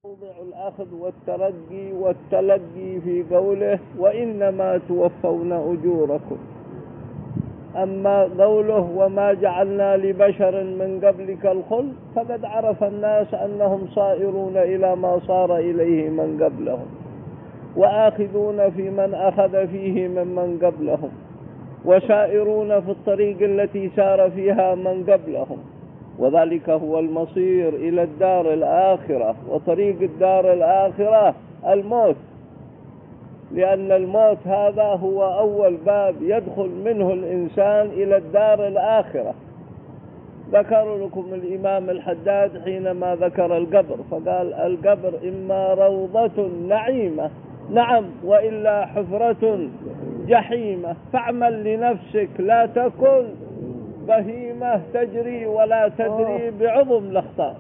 موضع الأخذ والترقي والتلقي في قوله وإنما توفون أجوركم. أما قوله وما جعلنا لبشر من قبلك الخلد فقد عرف الناس أنهم صائرون إلى ما صار إليه من قبلهم، وآخذون في من أخذ فيه ممن قبلهم، وسائرون في الطريق التي سار فيها من قبلهم، وذلك هو المصير إلى الدار الآخرة. وطريق الدار الآخرة الموت، لأن الموت هذا هو أول باب يدخل منه الإنسان إلى الدار الآخرة. ذكر لكم الإمام الحداد حينما ذكر القبر فقال القبر إما روضة نعيمة، نعم، وإلا حفرة جحيمة، فاعمل لنفسك لا تكن بهيمة تجري ولا تدري بعظم الأخطار.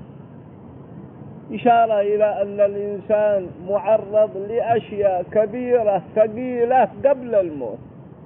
إشارة إلى أن الإنسان معرض لأشياء كبيرة ثقيلة قبل الموت،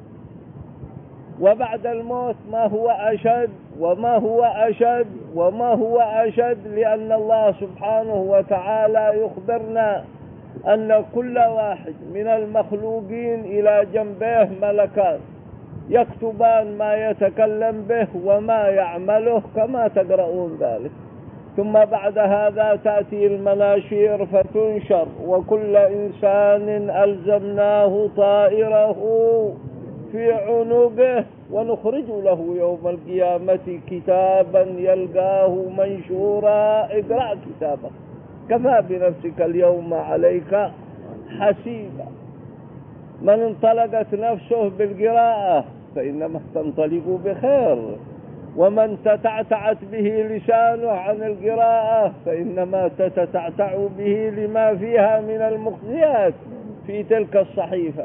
وبعد الموت ما هو أشد وما هو أشد وما هو أشد، لأن الله سبحانه وتعالى يخبرنا أن كل واحد من المخلوقين إلى جنبه ملكان يكتبان ما يتكلم به وما يعمله كما تقرؤون ذلك. ثم بعد هذا تأتي المناشير فتنشر، وكل إنسان ألزمناه طائره في عنقه ونخرج له يوم القيامة كتابا يلقاه منشورا اقرأ كتابك كفى بنفسك اليوم عليك حسيبا. من انطلقت نفسه بالقراءة فإنما تنطلق بخير، ومن تتعتعت به لسانه عن القراءة فإنما تتعتع به لما فيها من المخزيات في تلك الصحيفة.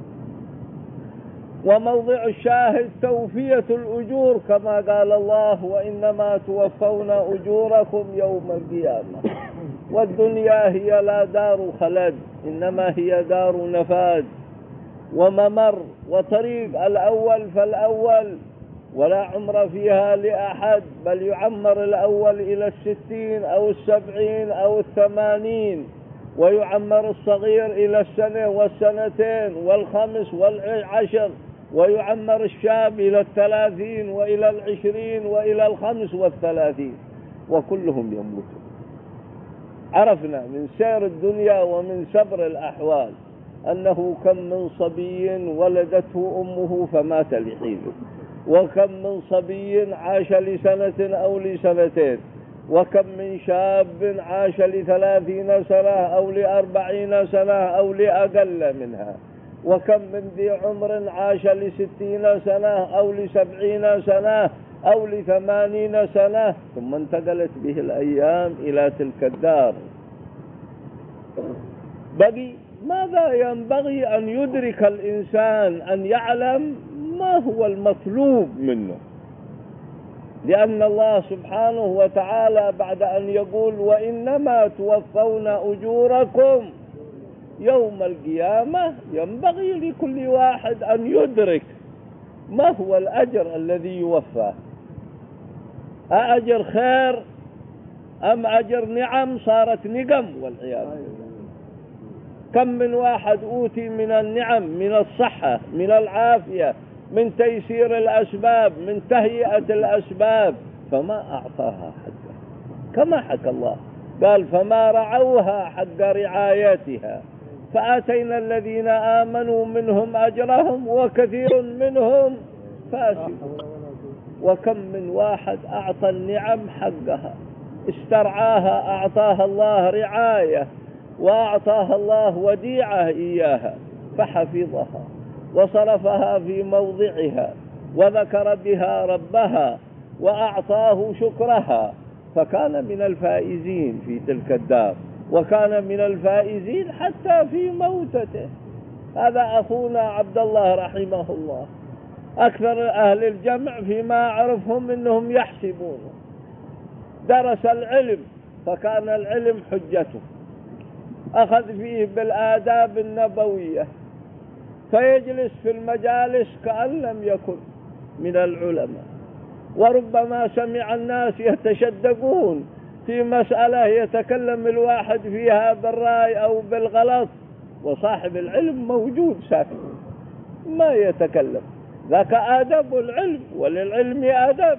وموضع الشاهد توفية الأجور كما قال الله وإنما توفون أجوركم يوم القيامة. والدنيا هي لا دار خلد، إنما هي دار نفاد وممر وطريق الأول فالأول، ولا عمر فيها لأحد، بل يعمر الأول إلى 60 أو 70 أو 80، ويعمر الصغير إلى 1 والسنتين والخمس والعشر، ويعمر الشاب إلى 30 وإلى 20 وإلى 35، وكلهم يموتون. عرفنا من سير الدنيا ومن سبر الأحوال أنه كم من صبي ولدته أمه فمات لحينه، وكم من صبي عاش لسنة أو لسنتين، وكم من شاب عاش ل30 سنة أو ل40 سنة أو لأقل منها، وكم من ذي عمر عاش ل60 سنة أو ل70 سنة أو ل80 سنة، ثم انتقلت به الأيام إلى تلك الدار. بقي ماذا ينبغي أن يدرك الإنسان؟ أن يعلم ما هو المطلوب منه، لأن الله سبحانه وتعالى بعد أن يقول وإنما توفون أجوركم يوم القيامة ينبغي لكل واحد أن يدرك ما هو الأجر الذي يوفى. أأجر خير أم أجر نعم صارت نقم والعياذ بالله؟ كم من واحد أوتي من النعم، من الصحة، من العافية، من تيسير الأسباب، من تهيئة الأسباب، فما أعطاها حقها كما حكى الله، قال فما رعوها حق رعايتها فآتينا الذين آمنوا منهم أجرهم وكثير منهم فاسقون. وكم من واحد أعطى النعم حقها، استرعاها، أعطاها الله رعاية وأعطاها الله وديعة إياها فحفظها وصرفها في موضعها وذكر بها ربها وأعطاه شكرها، فكان من الفائزين في تلك الدار، وكان من الفائزين حتى في موتته. هذا أخونا عبد الله رحمه الله، أكثر أهل الجمع فيما أعرفهم إنهم يحسبون، درس العلم فكان العلم حجته، أخذ فيه بالآداب النبوية، فيجلس في المجالس كأن لم يكن من العلماء، وربما سمع الناس يتشدقون في مسألة يتكلم الواحد فيها بالرأي أو بالغلط، وصاحب العلم موجود ساكت ما يتكلم. ذاك آدب العلم، وللعلم أدب،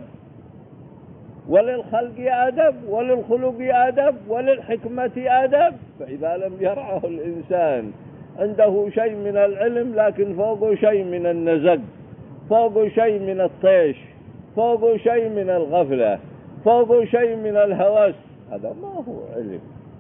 وللخلق أدب، وللخلق أدب، وللحكمة أدب. فإذا لم يرعه الإنسان عنده شيء من العلم لكن فوقه شيء من النزق، فوقه شيء من الطيش، فوقه شيء من الغفلة، فوقه شيء من الهوس، هذا ما هو علم.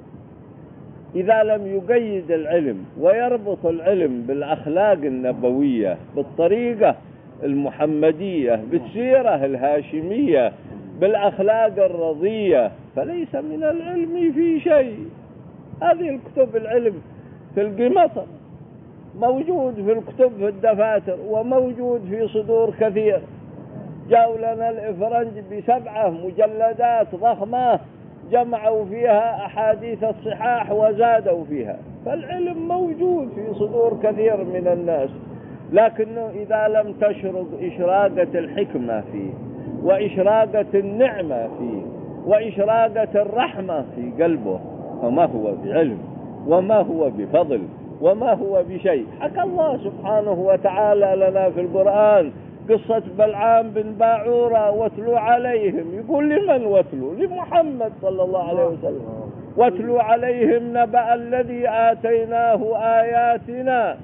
إذا لم يقيد العلم ويربط العلم بالأخلاق النبوية، بالطريقة المحمدية، بالسيرة الهاشمية، بالأخلاق الرضية، فليس من العلم في شيء. هذه الكتب العلم في القمطر موجود، في الكتب في الدفاتر، وموجود في صدور كثير. جاءوا لنا الإفرنج ب7 مجلدات ضخمة جمعوا فيها أحاديث الصحاح وزادوا فيها. فالعلم موجود في صدور كثير من الناس، لكنه إذا لم تشرق إشراقة الحكمة فيه، وإشراقة النعمة فيه، وإشراقة الرحمة في قلبه، فما هو بعلم، وما هو بفضل، وما هو بشيء. حكى الله سبحانه وتعالى لنا في القرآن قصة بلعام بن باعورة: واتلو عليهم. يقول لمن واتلو؟ لمحمد صلى الله عليه وسلم. واتلو عليهم نبأ الذي آتيناه آياتنا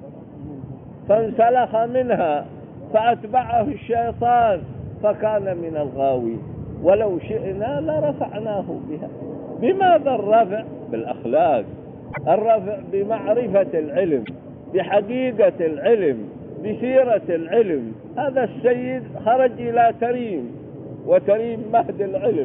فانسلخ منها فأتبعه الشيطان فكان من الغاوين ولو شئنا لرفعناه بها. بماذا الرفع؟ بالأخلاق، الرفع بمعرفة العلم، بحقيقة العلم، بسيرة العلم. هذا السيد خرج إلى تريم، وتريم مهد العلم،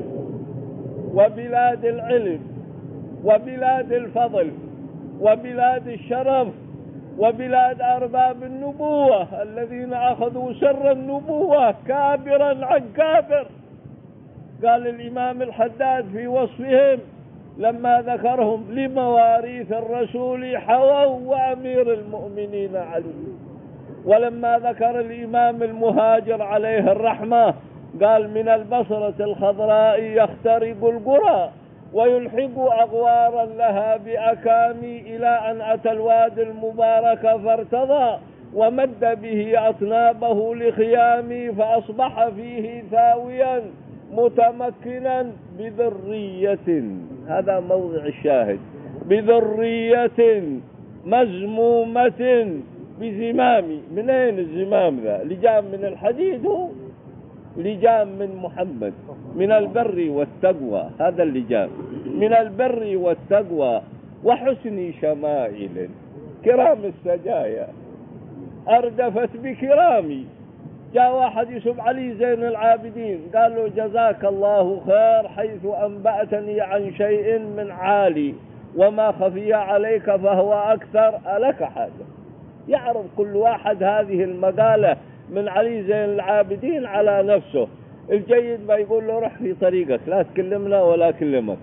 وبلاد العلم، وبلاد الفضل، وبلاد الشرف، وبلاد أرباب النبوة الذين أخذوا سر النبوة كابرا عن كابر. قال الإمام الحداد في وصفهم لما ذكرهم: لمواريث الرسول حووا وأمير المؤمنين علي. ولما ذكر الإمام المهاجر عليه الرحمة قال: من البصرة الخضراء يخترق القرى ويلحق أغوارا لها بأكامي إلى أن أتى الوادي المبارك فارتضى ومد به أطنابه لخيامي فأصبح فيه ثاويا متمكنا بذرية. هذا موضع الشاهد: بذرية مزمومة بزمامي. من أين الزمام ذا؟ لجام من الحديد، هو لجام من محمد، من البر والتقوى. هذا اللجام من البر والتقوى وحسن شمائل كرام السجايا أردفت بكرامي. جاء واحد يسب علي زين العابدين قال له: جزاك الله خير حيث أنبأتني عن شيء من عالي وما خفي عليك فهو أكثر، ألك حاجة؟ يعرض كل واحد هذه المقالة من علي زين العابدين على نفسه. الجيد ما يقول له: رح في طريقك لا تكلمنا ولا كلمك.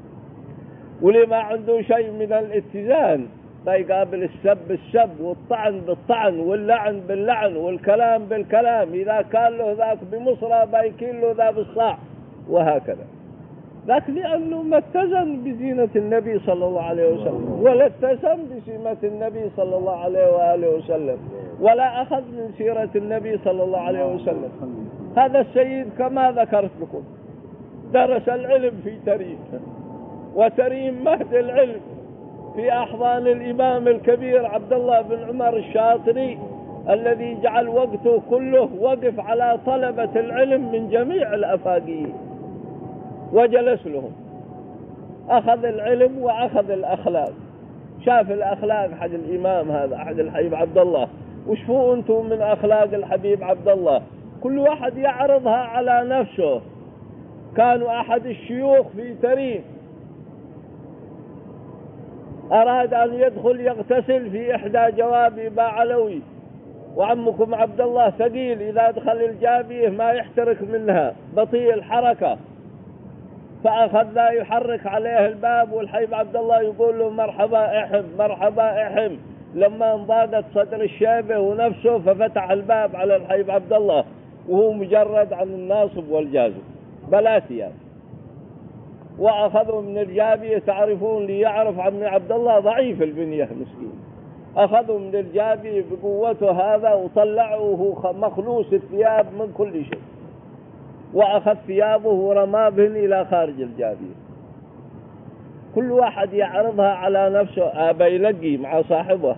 واللي ما عنده شيء من الاتزان فيقابل السب بالسب، والطعن بالطعن، واللعن باللعن، والكلام بالكلام. إذا كان له ذاك بمصرى بايكين له ذا بالصاع، وهكذا. ذاك لأنه ما اتزن بزينة النبي صلى الله عليه وسلم، ولا اتزن بسمة النبي صلى الله عليه وآله وسلم، ولا أخذ من سيرة النبي صلى الله عليه وسلم. هذا السيد كما ذكرت لكم درس العلم في تريم، وتريم مهد العلم في أحضان الإمام الكبير عبد الله بن عمر الشاطري الذي جعل وقته كله وقف على طلبة العلم من جميع الأفاقيين، وجلس لهم، أخذ العلم وأخذ الأخلاق. شاف الأخلاق حق الإمام هذا حق الحبيب عبد الله، وشفوا أنتم من أخلاق الحبيب عبد الله؟ كل واحد يعرضها على نفسه. كانوا أحد الشيوخ في تريم أراد أن يدخل يغتسل في إحدى جوابي باعلوي، وعمكم عبد الله ثقيل، إذا دخل الجابيه ما يحترك منها، بطيء الحركة، فأخذ لا يحرك عليه الباب، والحبيب عبد الله يقول له: مرحبا احم مرحبا احم. لما انضاقت صدر الشيبة ونفسه ففتح الباب على الحبيب عبد الله وهو مجرد عن الناصب والجازم بلاتي يعني. وأخذوا من الجابية، تعرفون لي يعرف عمي عبد الله ضعيف البنية مسكين، أخذوا من الجابية بقوته هذا وطلعوه مخلوص الثياب من كل شيء، وأخذ ثيابه ورمى بهن إلى خارج الجابية. كل واحد يعرضها على نفسه، أبا يلقي مع صاحبه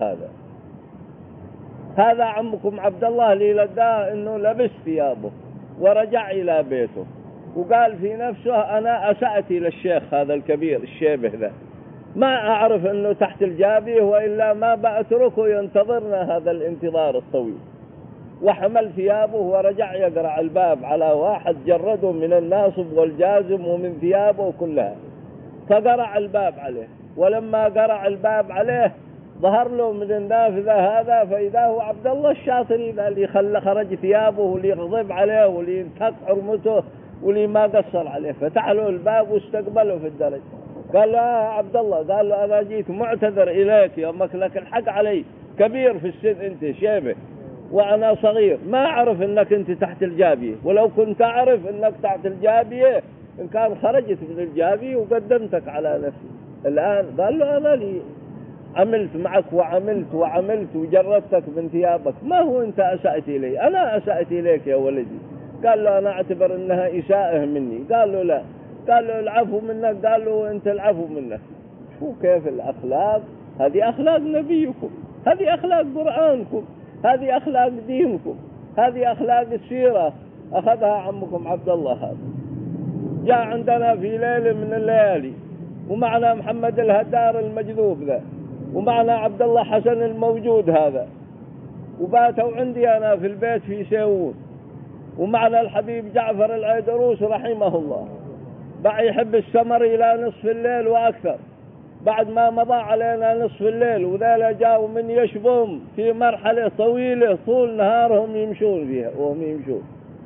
هذا عمكم عبد الله اللي لقاه إنه لبس ثيابه ورجع إلى بيته وقال في نفسه أنا أسأت للشيخ هذا الكبير الشيبه ذا، ما أعرف أنه تحت الجابية وإلا ما بأتركه ينتظرنا هذا الانتظار الطويل. وحمل ثيابه ورجع يقرع الباب على واحد جرده من الناصب والجازم ومن ثيابه كلها، فقرع الباب عليه. ولما قرع الباب عليه ظهر له من النافذة هذا، فإذا هو عبد الله الشاطري اللي خرج ثيابه واللي غضب عليه واللي انتهك حرمته واللي ما قصر عليه، فتح له الباب واستقبله في الدرج. قال له عبد الله، قال له أنا جيت معتذر إليك يومك، لك الحق علي، كبير في السن أنت شيبه وأنا صغير، ما أعرف أنك أنت تحت الجابية، ولو كنت أعرف أنك تحت الجابية إن كان خرجت من الجابية وقدمتك على نفسي. الآن قال له أنا لي عملت معك وعملت وجردتك من ثيابك، ما هو أنت أسأت إلي؟ أنا أسأت إليك يا ولدي. قال له أنا أعتبر أنها إساءة مني. قال له لا. قال له العفو منك. قال له أنت العفو منك. شو كيف الأخلاق؟ هذه أخلاق نبيكم، هذه أخلاق قرآنكم، هذه أخلاق دينكم، هذه أخلاق السيرة أخذها عمكم عبد الله. هذا جاء عندنا في ليلة من الليالي ومعنا محمد الهدار المجذوب ذا ومعنا عبد الله حسن الموجود هذا، وباتوا عندي أنا في البيت في سيئون، ومعنا الحبيب جعفر العيدروس رحمه الله، بقى يحب السمر إلى نصف الليل وأكثر. بعد ما مضى علينا نصف الليل وذالا جاءوا من يشبهم في مرحلة طويلة طول نهارهم يمشون فيها وهم يمشون.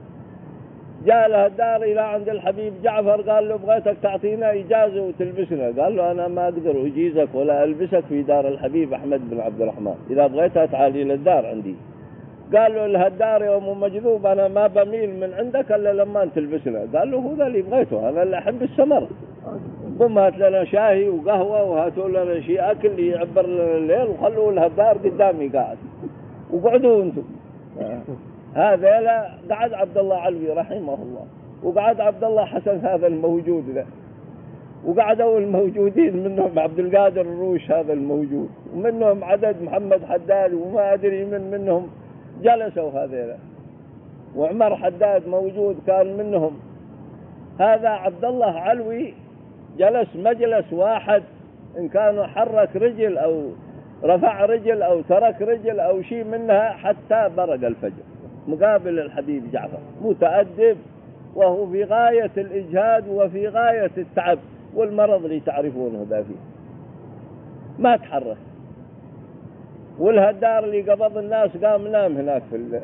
جاء الهدار إلى عند الحبيب جعفر قال له بغيتك تعطينا إجازة وتلبسنا. قال له أنا ما أقدر أجيزك ولا ألبسك في دار الحبيب أحمد بن عبد الرحمن، إذا بغيتها تعالي للدار عندي. قال له الهدار يوم مجذوب أنا ما بميل من عندك إلا لما تلبسنا. قال له هذا اللي بغيته، أنا اللي أحب السمر، قم هات لنا شاهي وقهوة وهاتوا لنا شيء أكل يعبر لنا الليل وخلوا الهدار قدامي قاعد وقعدوا أنتم. هذا لا قعد عبد الله علوي رحمه الله، وقعد عبد الله حسن هذا الموجود ذا، وقعدوا الموجودين منهم عبد القادر الروش هذا الموجود، ومنهم عدد محمد حداد وما أدري منهم جلسوا هذيلا، وعمر حداد موجود كان منهم. هذا عبد الله علوي جلس مجلس واحد، إن كانوا حرك رجل أو رفع رجل أو ترك رجل أو شيء منها حتى برق الفجر مقابل الحبيب جعفر، متأدب وهو في غاية الإجهاد وفي غاية التعب والمرض اللي تعرفونه ذا فيه، ما تحرك. والهدار اللي قبض الناس قام نام هناك في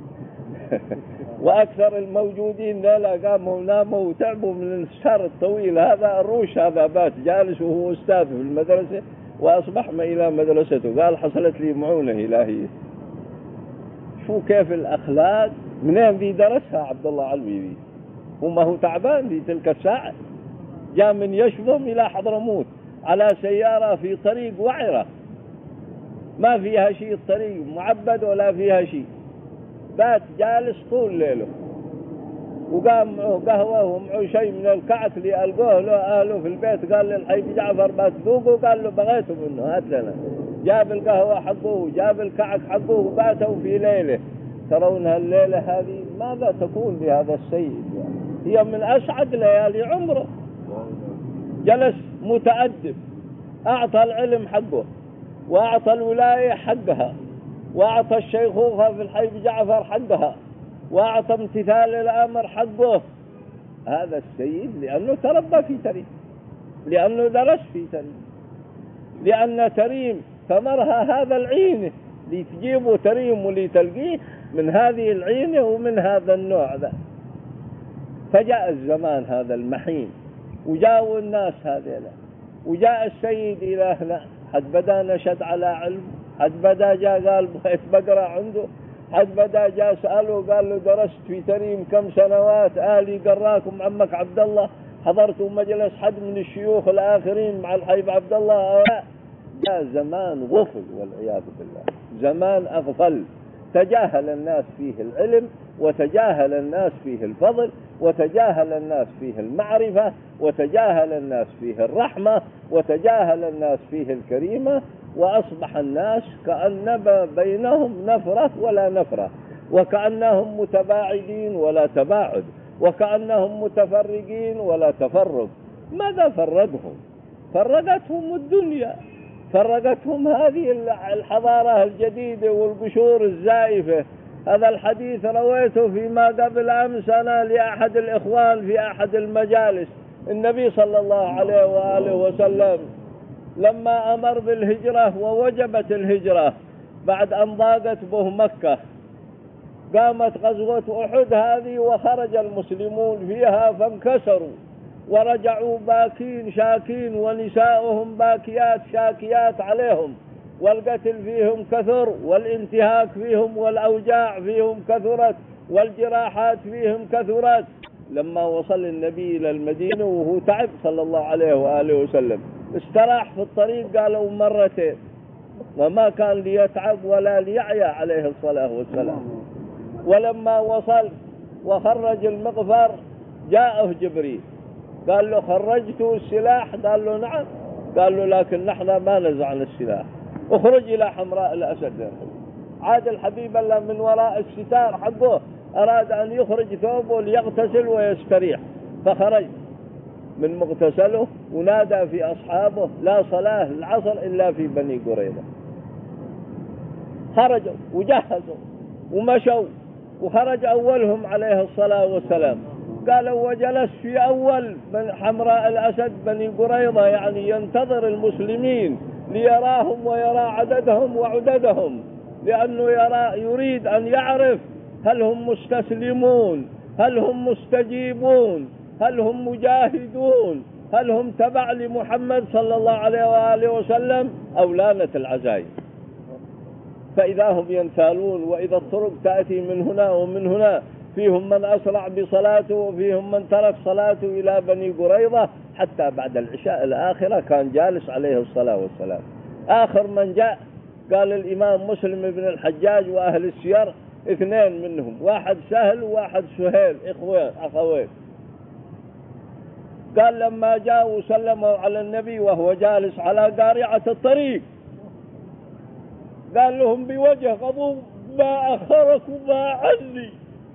وأكثر الموجودين لا قاموا ناموا وتعبوا من السهر الطويل. هذا الروش هذا بات جالس وهو أستاذ في المدرسة وأصبح ما إلى مدرسته، قال حصلت لي معونة إلهية. شو كيف الأخلاق؟ منين ذي درسها عبد الله علوي ذي؟ وما هو تعبان في تلك الساعة، جاء من يشبم إلى حضرموت على سيارة في طريق وعرة ما فيها شيء، الطريق معبد ولا فيها شيء، بات جالس طول ليله، وقام معه قهوة ومعه شيء من الكعك اللي ألقوه له أهله في البيت. قال للحبيب جعفر باتذوقه، قال له بغيته منه هات لنا. جاب القهوة حقه وجاب الكعك حقه وباتوا في ليلة. ترون هالليلة هذه ماذا تكون بهذا السيد؟ هي من أسعد ليالي عمره. جلس متأدب، أعطى العلم حقه وأعطى الولاية حقها وأعطى الشيخوخة في الحبيب جعفر حقها وأعطى امتثال الأمر حقه. هذا السيد لأنه تربى في تريم، لأنه درس في تريم، لأن تريم ثمرها هذا العين اللي تجيبه تريم واللي تلقيه من هذه العينة ومن هذا النوع ذا. فجاء الزمان هذا المحين وجاءوا الناس هذيلا، وجاء السيد إلى هنا، حد بدأ نشد على علم، حد بدأ جاء قال بغيت بقرأ عنده، حد بدأ جاء سأله قال له درست في تريم كم سنوات، آلي قراكم عمك عبد الله، حضرتوا مجلس حد من الشيوخ الآخرين مع الحبيب عبد الله أو لا؟ لا، زمان غفل والعياذ بالله، زمان أغفل، تجاهل الناس فيه العلم، وتجاهل الناس فيه الفضل، وتجاهل الناس فيه المعرفة، وتجاهل الناس فيه الرحمة، وتجاهل الناس فيه الكريمة، وأصبح الناس كأن بينهم نفرة ولا نفرة، وكأنهم متباعدين ولا تباعد، وكأنهم متفرقين ولا تفرق. ماذا فرقهم؟ فرقتهم الدنيا، فرقتهم هذه الحضارة الجديدة والقشور الزائفة. هذا الحديث رويته فيما قبل أمس أنا لأحد الإخوان في أحد المجالس. النبي صلى الله عليه وآله وسلم لما أمر بالهجرة ووجبت الهجرة بعد أن ضاقت به مكة، قامت غزوة أحد هذه وخرج المسلمون فيها فانكسروا ورجعوا باكين شاكين، ونساؤهم باكيات شاكيات عليهم، والقتل فيهم كثر، والانتهاك فيهم، والأوجاع فيهم كثرت، والجراحات فيهم كثرت. لما وصل النبي إلى المدينة وهو تعب صلى الله عليه وآله وسلم، استراح في الطريق قالوا مرتين، وما كان ليتعب ولا ليعيا عليه الصلاة والسلام. ولما وصل وخرج المغفر جاءه جبريل قال له خرجت السلاح؟ قال له نعم. قال له لكن نحن ما نزعنا السلاح، اخرج إلى حمراء الأسد. عاد الحبيب الله من وراء الستار حقه أراد أن يخرج ثوبه ليغتسل ويستريح، فخرج من مغتسله ونادى في أصحابه لا صلاة العصر إلا في بني قريظة. خرجوا وجهزوا ومشوا، وخرج أولهم عليه الصلاة والسلام. قالوا وجلس في أول من حمراء الأسد بني قريظة، يعني ينتظر المسلمين ليراهم ويرى عددهم وعددهم، لأنه يريد أن يعرف هل هم مستسلمون، هل هم مستجيبون، هل هم مجاهدون، هل هم تبع لمحمد صلى الله عليه وآله وسلم أو لانة العزائم. فإذا هم ينثالون، وإذا الطرق تأتي من هنا ومن هنا، فيهم من أسرع بصلاته وفيهم من ترك صلاته إلى بني قريظة. حتى بعد العشاء الآخرة كان جالس عليه الصلاة والسلام. آخر من جاء قال الإمام مسلم بن الحجاج وأهل السير اثنين منهم، واحد سهل وواحد سهيل، أخوين. قال لما جاءوا وسلموا على النبي وهو جالس على قارعة الطريق، قال لهم بوجه غضوب ما أخركما عني.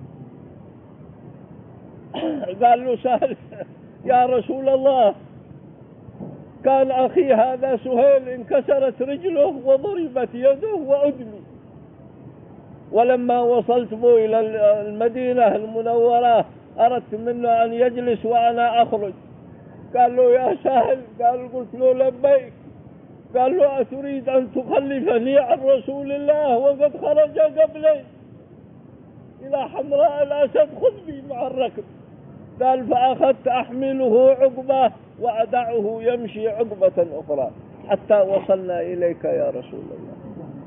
قال له سهل يا رسول الله كان أخي هذا سهيل انكسرت رجله وضربت يده وأدمي، ولما وصلت به إلى المدينة المنورة أردت منه أن يجلس وأنا أخرج. قال له يا سهل، قال قلت له لبيك. قال له أتريد أن تخلفني عن رسول الله وقد خرج قبلي إلى حمراء الأسد؟ خذ بي مع الركب. قال فأخذت أحمله عقبة وأدعه يمشي عقبة أخرى حتى وصلنا إليك يا رسول الله.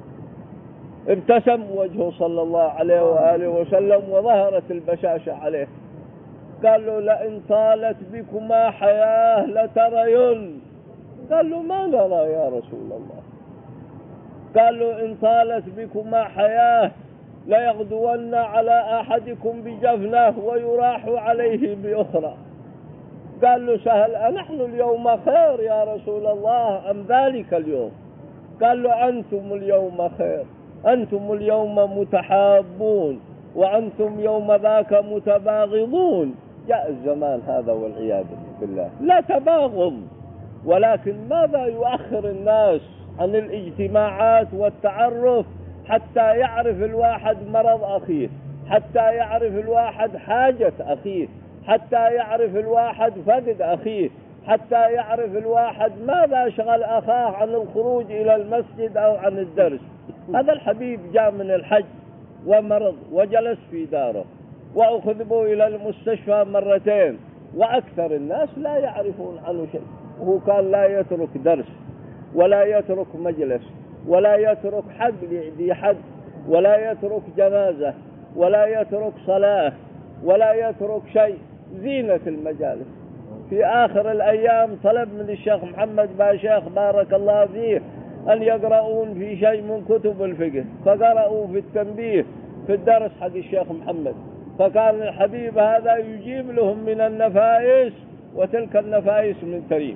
ابتسم وجهه صلى الله عليه وآله وسلم وظهرت البشاشة عليه. قال له لئن طالت بكما حياة لترين. قال له ما نرى يا رسول الله. قال له إن طالت بكما حياة ليغدون على أحدكم بجفنة ويراح عليه بأخرى. قال له سهل أنحن اليوم خير يا رسول الله أم ذلك اليوم؟ قال له أنتم اليوم خير، أنتم اليوم متحابون، وأنتم يوم ذاك متباغضون. جاء الزمان هذا والعياذ بالله لا تباغض، ولكن ماذا يؤخر الناس عن الاجتماعات والتعرف حتى يعرف الواحد مرض أخيه، حتى يعرف الواحد حاجة أخيه، حتى يعرف الواحد فقد أخيه، حتى يعرف الواحد ماذا شغل أخاه عن الخروج إلى المسجد أو عن الدرس. هذا الحبيب جاء من الحج ومرض وجلس في داره، وأخذ به إلى المستشفى مرتين، وأكثر الناس لا يعرفون عنه شيء. وهو كان لا يترك درس ولا يترك مجلس ولا يترك حق لذي حق، ولا يترك جنازة ولا يترك صلاة ولا يترك شيء. زينة المجالس في آخر الأيام طلب من الشيخ محمد باشيخ بارك الله فيه أن يقرؤون في شيء من كتب الفقه، فقرأوا في التنبيه في الدرس حق الشيخ محمد، فكان الحبيب هذا يجيب لهم من النفائس، وتلك النفائس من تريف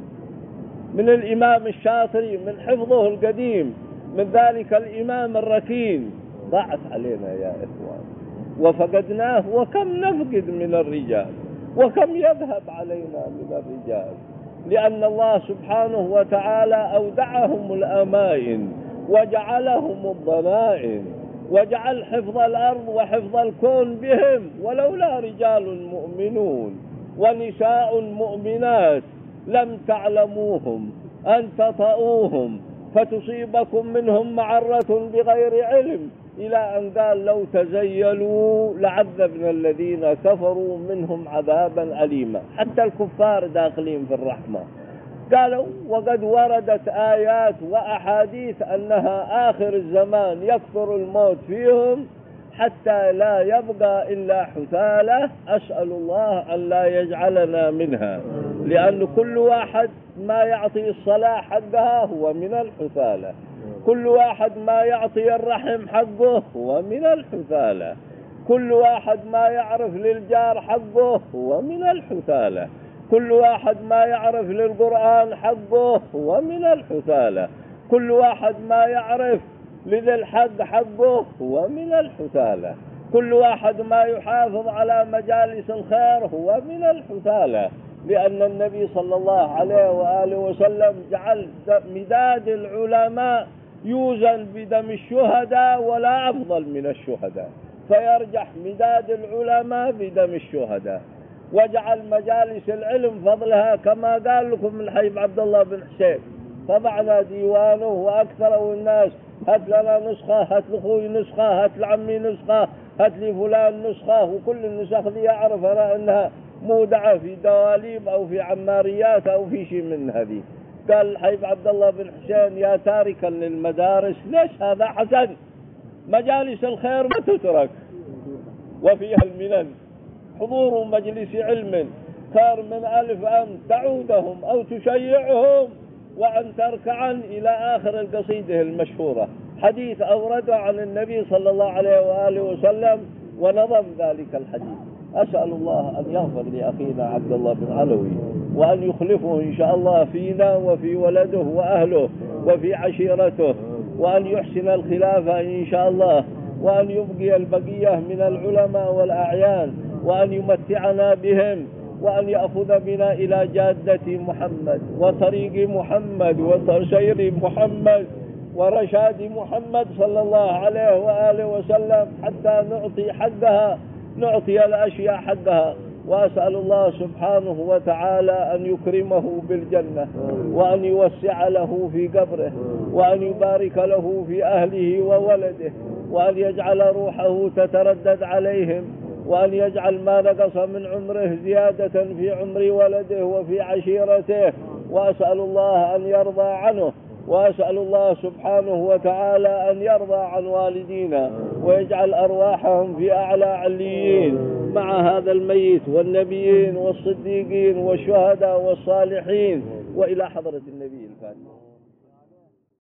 من الإمام الشاطري من حفظه القديم، من ذلك الإمام الركين. ضاعت علينا يا إخوان وفقدناه، وكم نفقد من الرجال، وكم يذهب علينا من الرجال، لأن الله سبحانه وتعالى أودعهم الأمائن وجعلهم الضنائن، وجعل حفظ الأرض وحفظ الكون بهم، ولولا رجال مؤمنون ونساء مؤمنات لم تعلموهم أن تطؤوهم فتصيبكم منهم معرة بغير علم، إلى أن قال لو تزيلوا لعذبنا الذين كفروا منهم عذابا أليما. حتى الكفار داخلين في الرحمة. قالوا وقد وردت آيات وأحاديث أنها آخر الزمان يكثر الموت فيهم حتى لا يبقى إلا حثالة، أسأل الله أن لا يجعلنا منها، لأن كل واحد ما يعطي الصلاة حقها هو من الحثالة، كل واحد ما يعطي الرحم حقه هو من الحثالة، كل واحد ما يعرف للجار حقه هو من الحثالة، كل واحد ما يعرف للقرآن حقه هو من الحثالة، كل واحد ما يعرف لذي الحق حقه هو من الحثالة، كل واحد ما يحافظ على مجالس الخير هو من الحثالة، لأن النبي صلى الله عليه وآله وسلم جعل مداد العلماء يوزن بدم الشهداء ولا أفضل من الشهداء، فيرجح مداد العلماء بدم الشهداء، وجعل مجالس العلم فضلها كما قال لكم الحبيب عبد الله بن حسين، طبعنا ديوانه وأكثر الناس هات لنا نسخة، هات لأخوي نسخة، هات لعمي نسخة، هات لي فلان نسخة، وكل النسخ دي أعرف أنا أنها مودعة في دواليب أو في عماريات أو في شيء من هذه. قال الحبيب عبد الله بن حسين يا تاركا للمدارس ليش هذا حسن، مجالس الخير ما تترك وفيها المنن، حضور مجلس علم خير من ألف أن تعودهم أو تشيعهم وأن تركعا إلى آخر القصيدة المشهورة، حديث أورده عن النبي صلى الله عليه وآله وسلم ونظم ذلك الحديث. أسأل الله أن يغفر لأخينا عبد الله بن علوي، وأن يخلفه إن شاء الله فينا وفي ولده وأهله وفي عشيرته، وأن يحسن الخلافة إن شاء الله، وأن يبقي البقية من العلماء والأعيان، وأن يمتعنا بهم، وأن يأخذ بنا إلى جادة محمد وطريق محمد وسير محمد ورشاد محمد صلى الله عليه وآله وسلم، حتى نعطي حقها، نعطي الأشياء حقها. وأسأل الله سبحانه وتعالى أن يكرمه بالجنة، وأن يوسع له في قبره، وأن يبارك له في أهله وولده، وأن يجعل روحه تتردد عليهم، وأن يجعل ما نقص من عمره زيادة في عمر ولده وفي عشيرته. وأسأل الله أن يرضى عنه، وأسأل الله سبحانه وتعالى أن يرضى عن والدينا ويجعل أرواحهم في أعلى عليين مع هذا الميت والنبيين والصديقين والشهداء والصالحين، وإلى حضرة النبي.